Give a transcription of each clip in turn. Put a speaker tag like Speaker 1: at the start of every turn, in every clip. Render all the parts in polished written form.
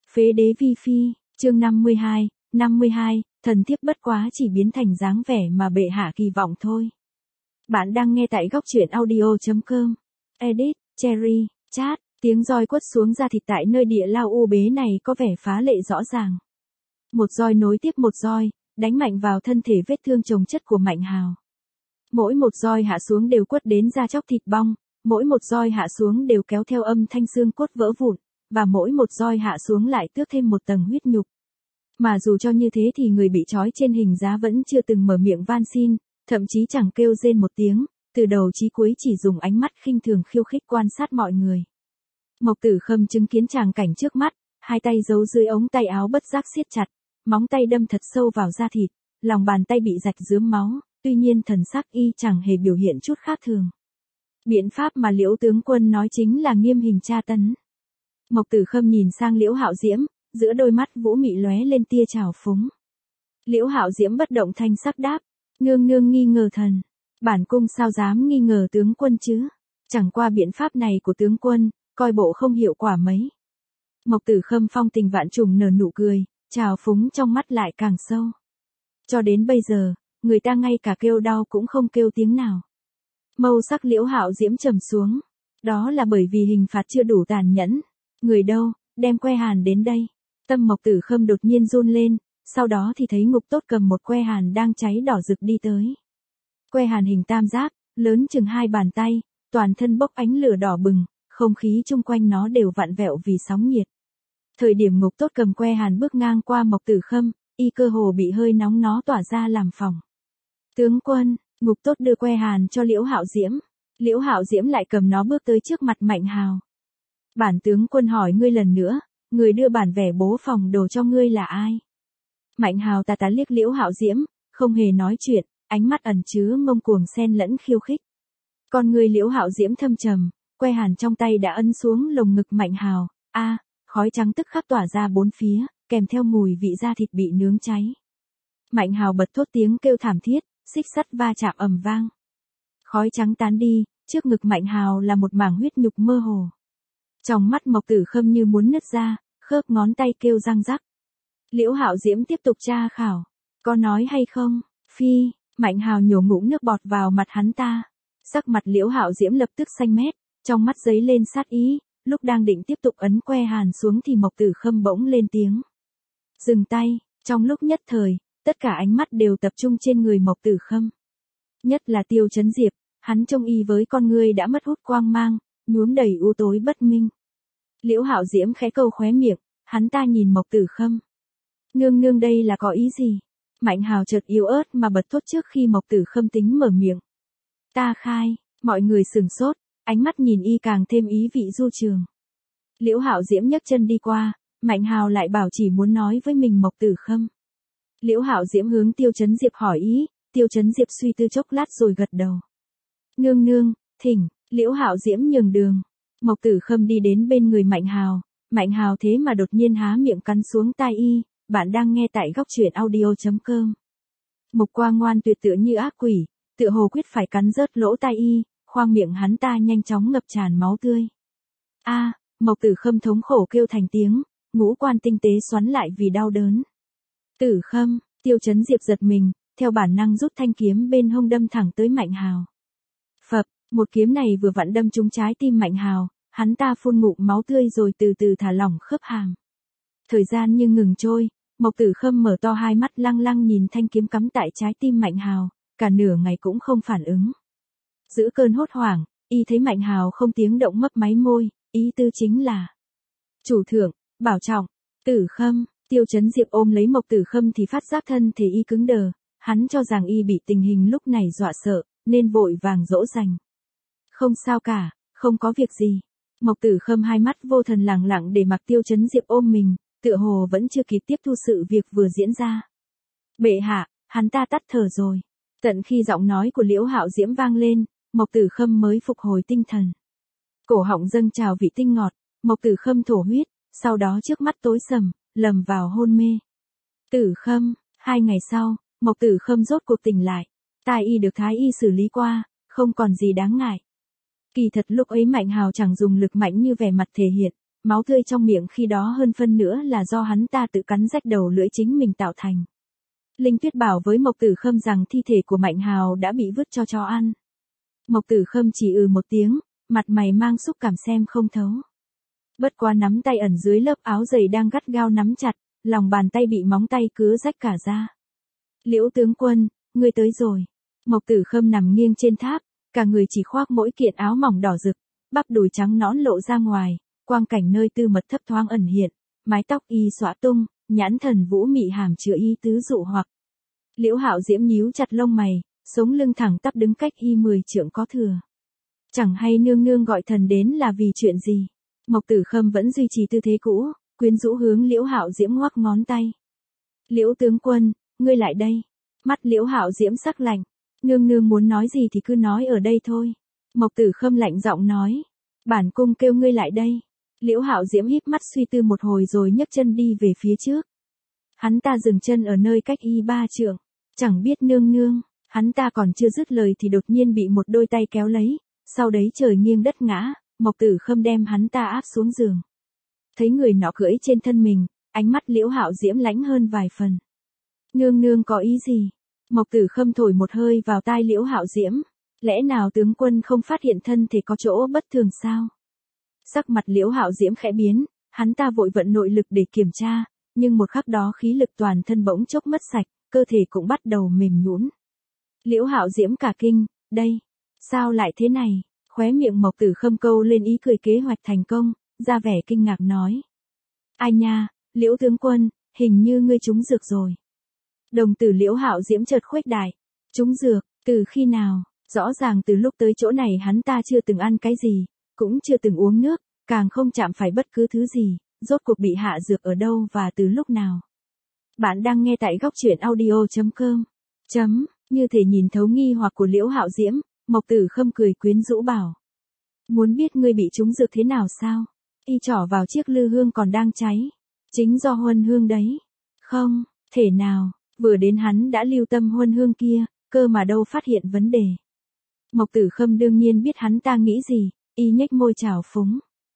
Speaker 1: Phế đế vi phi, chương 52, thần thiếp bất quá chỉ biến thành dáng vẻ mà bệ hạ kỳ vọng thôi. Bạn đang nghe tại góc truyện audio.com. Edit, Cherry, chat, tiếng roi quất xuống da thịt tại nơi địa lao u bế này có vẻ phá lệ rõ ràng. Một roi nối tiếp một roi, đánh mạnh vào thân thể vết thương chồng chất của Mạnh Hào. Mỗi một roi hạ xuống đều quất đến da chóc thịt bong, mỗi một roi hạ xuống đều kéo theo âm thanh xương cốt vỡ vụn, và mỗi một roi hạ xuống lại tước thêm một tầng huyết nhục. Mà dù cho như thế thì người bị trói trên hình giá vẫn chưa từng mở miệng van xin, thậm chí chẳng kêu rên một tiếng, từ đầu chí cuối chỉ dùng ánh mắt khinh thường khiêu khích quan sát mọi người. Mộc Tử Khâm chứng kiến tràng cảnh trước mắt, hai tay giấu dưới ống tay áo bất giác siết chặt, móng tay đâm thật sâu vào da thịt, lòng bàn tay bị rạch rướm máu, tuy nhiên thần sắc y chẳng hề biểu hiện chút khác thường. Biện pháp mà Liễu tướng quân nói chính là nghiêm hình tra tấn. Mộc Tử Khâm nhìn sang Liễu Hạo Diễm, giữa đôi mắt vũ mị lóe lên tia trào phúng. Liễu Hạo Diễm bất động thanh sắc đáp, nương nương nghi ngờ thần, bản cung sao dám nghi ngờ tướng quân chứ, chẳng qua biện pháp này của tướng quân, coi bộ không hiệu quả mấy. Mộc Tử Khâm phong tình vạn trùng nở nụ cười, trào phúng trong mắt lại càng sâu. Cho đến bây giờ, người ta ngay cả kêu đau cũng không kêu tiếng nào. Mâu sắc Liễu Hạo Diễm trầm xuống, đó là bởi vì hình phạt chưa đủ tàn nhẫn. Người đâu, đem que hàn đến đây. Tâm Mộc Tử Khâm đột nhiên run lên, sau đó thì thấy Ngục Tốt cầm một que hàn đang cháy đỏ rực đi tới. Que hàn hình tam giác, lớn chừng 2 bàn tay, toàn thân bốc ánh lửa đỏ bừng, không khí chung quanh nó đều vặn vẹo vì sóng nhiệt. Thời điểm Ngục Tốt cầm que hàn bước ngang qua Mộc Tử Khâm, y cơ hồ bị hơi nóng nó tỏa ra làm phỏng. Tướng quân, Ngục Tốt đưa que hàn cho Liễu Hạo Diễm. Liễu Hạo Diễm lại cầm nó bước tới trước mặt Mạnh Hào. Bản tướng quân hỏi ngươi lần nữa, người đưa bản vẻ bố phòng đồ cho ngươi là ai? Mạnh Hào tà liếc Liễu Hạo Diễm, không hề nói chuyện, ánh mắt ẩn chứa ngông cuồng xen lẫn khiêu khích. Con người Liễu Hạo Diễm thâm trầm, que hàn trong tay đã ấn xuống lồng ngực Mạnh Hào, khói trắng tức khắc tỏa ra bốn phía, kèm theo mùi vị da thịt bị nướng cháy. Mạnh Hào bật thốt tiếng kêu thảm thiết, xích sắt va chạm ầm vang. Khói trắng tán đi, trước ngực Mạnh Hào là một mảng huyết nhục mơ hồ. Trong mắt Mộc Tử Khâm như muốn nứt ra, khớp ngón tay kêu răng rắc. Liễu Hạo Diễm tiếp tục tra khảo, có nói hay không? Phi, Mạnh Hào nhổ ngụm nước bọt vào mặt hắn ta. Sắc mặt Liễu Hạo Diễm lập tức xanh mét, trong mắt giấy lên sát ý, lúc đang định tiếp tục ấn que hàn xuống thì Mộc Tử Khâm bỗng lên tiếng. Dừng tay, trong lúc nhất thời, tất cả ánh mắt đều tập trung trên người Mộc Tử Khâm. Nhất là Tiêu Chấn Diệp, hắn trông y với con ngươi đã mất hút quang mang, nhuốm đầy u tối bất minh. Liễu Hạo Diễm khẽ câu khóe miệng, hắn ta nhìn Mộc Tử Khâm. Nương nương đây là có ý gì? Mạnh Hào chợt yếu ớt mà bật thốt trước khi Mộc Tử Khâm tính mở miệng. Ta khai, mọi người sửng sốt, ánh mắt nhìn y càng thêm ý vị du trường. Liễu Hạo Diễm nhấc chân đi qua, Mạnh Hào lại bảo chỉ muốn nói với mình Mộc Tử Khâm. Liễu Hạo Diễm hướng Tiêu Chấn Diệp hỏi ý, Tiêu Chấn Diệp suy tư chốc lát rồi gật đầu. Nương nương, thỉnh. Liễu Hạo Diễm nhường đường. Mộc Tử Khâm đi đến bên người Mạnh Hào thế mà đột nhiên há miệng cắn xuống tai y. Bạn đang nghe tại góc truyện audio.com. Mục Quang ngoan tuyệt tựa như ác quỷ, tựa hồ quyết phải cắn rớt lỗ tai y, khoang miệng hắn ta nhanh chóng ngập tràn máu tươi. Mộc Tử Khâm thống khổ kêu thành tiếng, ngũ quan tinh tế xoắn lại vì đau đớn. Tử Khâm, Tiêu Chấn Diệp giật mình, theo bản năng rút thanh kiếm bên hông đâm thẳng tới Mạnh Hào. Phập, một kiếm này vừa vặn đâm trúng trái tim Mạnh Hào, hắn ta phun ngụm máu tươi rồi từ từ thả lỏng khớp hàm. Thời gian như ngừng trôi, Mộc Tử Khâm mở to hai mắt lăng lăng nhìn thanh kiếm cắm tại trái tim Mạnh Hào, cả nửa ngày cũng không phản ứng. Giữa cơn hốt hoảng, y thấy Mạnh Hào không tiếng động mấp máy môi, ý tư chính là chủ thượng, bảo trọng. Tử Khâm, Tiêu Chấn Diệp ôm lấy Mộc Tử Khâm thì phát giác thân thể y cứng đờ, hắn cho rằng y bị tình hình lúc này dọa sợ, nên vội vàng dỗ dành. Không sao cả, không có việc gì. Mộc Tử Khâm hai mắt vô thần lặng lặng để mặc Tiêu Chấn Diệp ôm mình, tựa hồ vẫn chưa kịp tiếp thu sự việc vừa diễn ra. Bệ hạ, hắn ta tắt thở rồi. Tận khi giọng nói của Liễu Hạo Diễm vang lên, Mộc Tử Khâm mới phục hồi tinh thần. Cổ họng dâng trào vị tinh ngọt, Mộc Tử Khâm thổ huyết, sau đó trước mắt tối sầm, lầm vào hôn mê. Tử Khâm, 2 ngày sau, Mộc Tử Khâm rốt cuộc tỉnh lại. Tai y được thái y xử lý qua, không còn gì đáng ngại. Kỳ thật lúc ấy Mạnh Hào chẳng dùng lực mạnh như vẻ mặt thể hiện, máu tươi trong miệng khi đó hơn phân nữa là do hắn ta tự cắn rách đầu lưỡi chính mình tạo thành. Linh Tuyết bảo với Mộc Tử Khâm rằng thi thể của Mạnh Hào đã bị vứt cho chó ăn. Mộc Tử Khâm chỉ một tiếng, mặt mày mang xúc cảm xem không thấu. Bất quá nắm tay ẩn dưới lớp áo dày đang gắt gao nắm chặt, lòng bàn tay bị móng tay cứa rách cả ra. Liễu tướng quân, ngươi tới rồi. Mộc Tử Khâm nằm nghiêng trên tháp, cả người chỉ khoác mỗi kiện áo mỏng đỏ rực, bắp đùi trắng nõn lộ ra ngoài, quang cảnh nơi tư mật thấp thoáng ẩn hiện, mái tóc y xõa tung, nhãn thần vũ mị hàm chứa y tứ dụ hoặc. Liễu Hạo Diễm nhíu chặt lông mày, sống lưng thẳng tắp đứng cách y 10 trượng có thừa. Chẳng hay nương nương gọi thần đến là vì chuyện gì? Mộc Tử Khâm vẫn duy trì tư thế cũ, quyến rũ hướng Liễu Hạo Diễm ngoắc ngón tay. Liễu tướng quân, ngươi lại đây. Mắt Liễu Hạo Diễm sắc lạnh. Nương nương muốn nói gì thì cứ nói ở đây thôi. Mộc Tử Khâm lạnh giọng nói. Bản cung kêu ngươi lại đây. Liễu Hạo Diễm híp mắt suy tư một hồi rồi nhấc chân đi về phía trước. Hắn ta dừng chân ở nơi cách y 3 trượng. Chẳng biết nương nương, hắn ta còn chưa dứt lời thì đột nhiên bị một đôi tay kéo lấy. Sau đấy trời nghiêng đất ngã, Mộc Tử Khâm đem hắn ta áp xuống giường. Thấy người nọ cưỡi trên thân mình, ánh mắt Liễu Hạo Diễm lãnh hơn vài phần. Nương nương có ý gì? Mộc Tử Khâm thổi một hơi vào tai Liễu Hạo Diễm. Lẽ nào tướng quân không phát hiện thân thể có chỗ bất thường sao? Sắc mặt Liễu Hạo Diễm khẽ biến, hắn ta vội vận nội lực để kiểm tra, nhưng một khắc đó khí lực toàn thân bỗng chốc mất sạch, cơ thể cũng bắt đầu mềm nhũn. Liễu Hạo Diễm cả kinh, đây, sao lại thế này? Khóe miệng Mộc Tử Khâm câu lên ý cười kế hoạch thành công, ra vẻ kinh ngạc nói. Ai nha, Liễu tướng quân, hình như ngươi trúng dược rồi. Đồng tử Liễu Hạo Diễm chợt khuếch đại. Trúng dược, từ khi nào? Rõ ràng từ lúc tới chỗ này hắn ta chưa từng ăn cái gì, cũng chưa từng uống nước, càng không chạm phải bất cứ thứ gì, rốt cuộc bị hạ dược ở đâu và từ lúc nào. Bạn đang nghe tại góc truyện audio.com. Như thể nhìn thấu nghi hoặc của Liễu Hạo Diễm, Mộc Tử Khâm cười quyến rũ bảo. Muốn biết ngươi bị trúng dược thế nào sao? Y trỏ vào chiếc lư hương còn đang cháy. Chính do huân hương đấy. Không, thể nào, vừa đến hắn đã lưu tâm huân hương kia, cơ mà đâu phát hiện vấn đề. Mộc Tử Khâm đương nhiên biết hắn ta nghĩ gì, y nhếch môi trào phúng.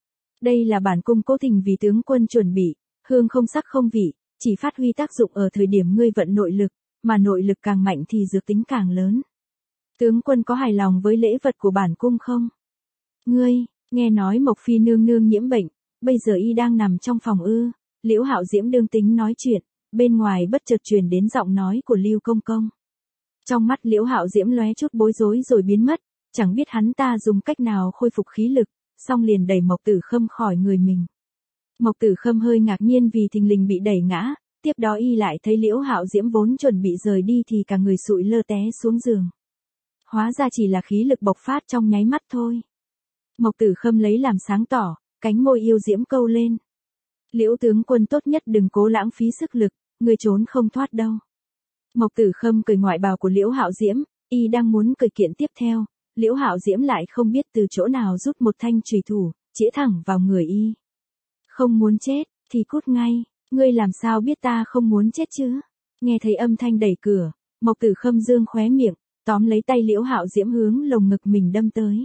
Speaker 1: Đây là bản cung cố tình vì tướng quân chuẩn bị, hương không sắc không vị, chỉ phát huy tác dụng ở thời điểm ngươi vận nội lực, mà nội lực càng mạnh thì dược tính càng lớn. Tướng quân có hài lòng với lễ vật của bản cung không? Ngươi, nghe nói Mộc Phi nương nương nhiễm bệnh, bây giờ y đang nằm trong phòng ư? Liễu Hạo Diễm đương tính nói chuyện, bên ngoài bất chợt truyền đến giọng nói của Lưu Công Công. Trong mắt Liễu Hạo Diễm lóe chút bối rối rồi biến mất, chẳng biết hắn ta dùng cách nào khôi phục khí lực, xong liền đẩy Mộc Tử Khâm khỏi người mình. Mộc Tử Khâm hơi ngạc nhiên vì thình lình bị đẩy ngã, tiếp đó y lại thấy Liễu Hạo Diễm vốn chuẩn bị rời đi thì cả người sụi lơ té xuống giường. Hóa ra chỉ là khí lực bộc phát trong nháy mắt thôi. Mộc Tử Khâm lấy làm sáng tỏ, cánh môi yêu diễm câu lên. Liễu tướng quân tốt nhất đừng cố lãng phí sức lực, người trốn không thoát đâu. Mộc Tử Khâm cởi ngoại bào của Liễu Hạo Diễm, y đang muốn cởi kiện tiếp theo, Liễu Hạo Diễm lại không biết từ chỗ nào rút một thanh chùy thủ, chĩa thẳng vào người y. Không muốn chết, thì cút ngay, ngươi làm sao biết ta không muốn chết chứ? Nghe thấy âm thanh đẩy cửa, Mộc Tử Khâm dương khóe miệng, tóm lấy tay Liễu Hạo Diễm hướng lồng ngực mình đâm tới.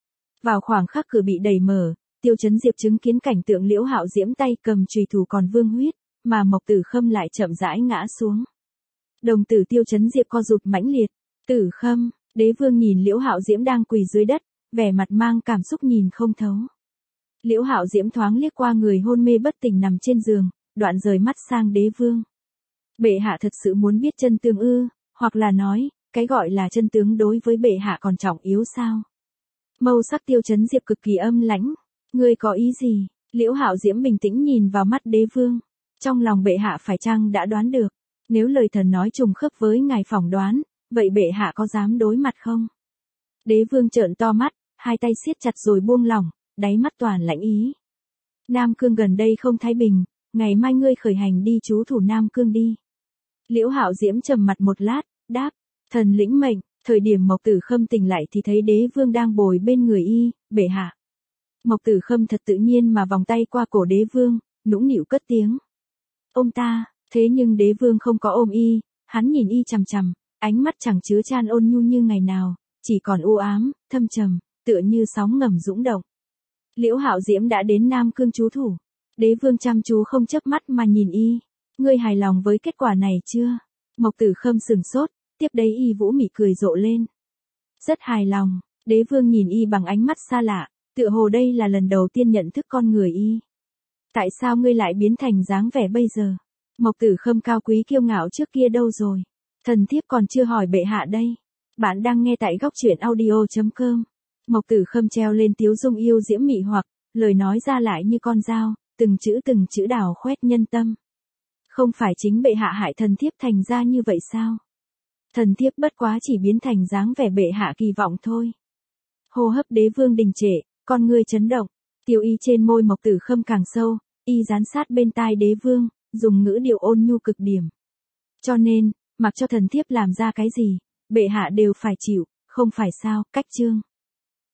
Speaker 1: Vào khoảng khắc cửa bị đẩy mở, Tiêu Chấn Diệp chứng kiến cảnh tượng Liễu Hạo Diễm tay cầm chùy thủ còn vương huyết, mà Mộc Tử Khâm lại chậm rãi ngã xuống. Đồng tử Tiêu Chấn Diệp co rụt mãnh liệt. Tử Khâm, đế vương nhìn Liễu Hạo Diễm đang quỳ dưới đất, vẻ mặt mang cảm xúc nhìn không thấu. Liễu Hạo Diễm thoáng liếc qua người hôn mê bất tỉnh nằm trên giường, đoạn rời mắt sang đế vương. Bệ hạ thật sự muốn biết chân tướng ư, hoặc là nói, cái gọi là chân tướng đối với bệ hạ còn trọng yếu sao? Mâu sắc Tiêu Chấn Diệp cực kỳ âm lãnh. Ngươi có ý gì? Liễu Hạo Diễm bình tĩnh nhìn vào mắt đế vương. Trong lòng bệ hạ phải chăng đã đoán được? Nếu lời thần nói trùng khớp với ngài phỏng đoán, vậy bệ hạ có dám đối mặt không? Đế vương trợn to mắt, hai tay siết chặt rồi buông lỏng, đáy mắt toàn lãnh ý. Nam Cương gần đây không thái bình, ngày mai ngươi khởi hành đi trú thủ Nam Cương đi. Liễu Hạo Diễm trầm mặt một lát, đáp, thần lĩnh mệnh. Thời điểm Mộc Tử Khâm tỉnh lại thì thấy đế vương đang bồi bên người y, bệ hạ. Mộc Tử Khâm thật tự nhiên mà vòng tay qua cổ đế vương, nũng nịu cất tiếng. Ôm ta, thế nhưng đế vương không có ôm y, hắn nhìn y chằm chằm, ánh mắt chẳng chứa chan ôn nhu như ngày nào, chỉ còn u ám, thâm trầm, tựa như sóng ngầm dũng động. Liễu Hạo Diễm đã đến Nam Cương trú thủ. Đế vương chăm chú không chớp mắt mà nhìn y. Ngươi hài lòng với kết quả này chưa? Mộc Tử Khâm sừng sốt, tiếp đấy y vũ mị cười rộ lên. Rất hài lòng. Đế vương nhìn y bằng ánh mắt xa lạ, tựa hồ đây là lần đầu tiên nhận thức con người y. Tại sao ngươi lại biến thành dáng vẻ bây giờ? Mộc Tử Khâm cao quý kiêu ngạo trước kia đâu rồi? Thần thiếp còn chưa hỏi bệ hạ đây. Bạn đang nghe tại góc truyện audio.com. Mộc Tử Khâm treo lên tiếu dung yêu diễm mị hoặc, lời nói ra lại như con dao, từng chữ đào khoét nhân tâm. Không phải chính bệ hạ hại thần thiếp thành ra như vậy sao? Thần thiếp bất quá chỉ biến thành dáng vẻ bệ hạ kỳ vọng thôi. Hô hấp đế vương đình trệ, con ngươi chấn động, tiêu y trên môi Mộc Tử Khâm càng sâu, y dán sát bên tai đế vương, dùng ngữ điệu ôn nhu cực điểm. Cho nên, mặc cho thần thiếp làm ra cái gì, bệ hạ đều phải chịu, không phải sao? Cách chương.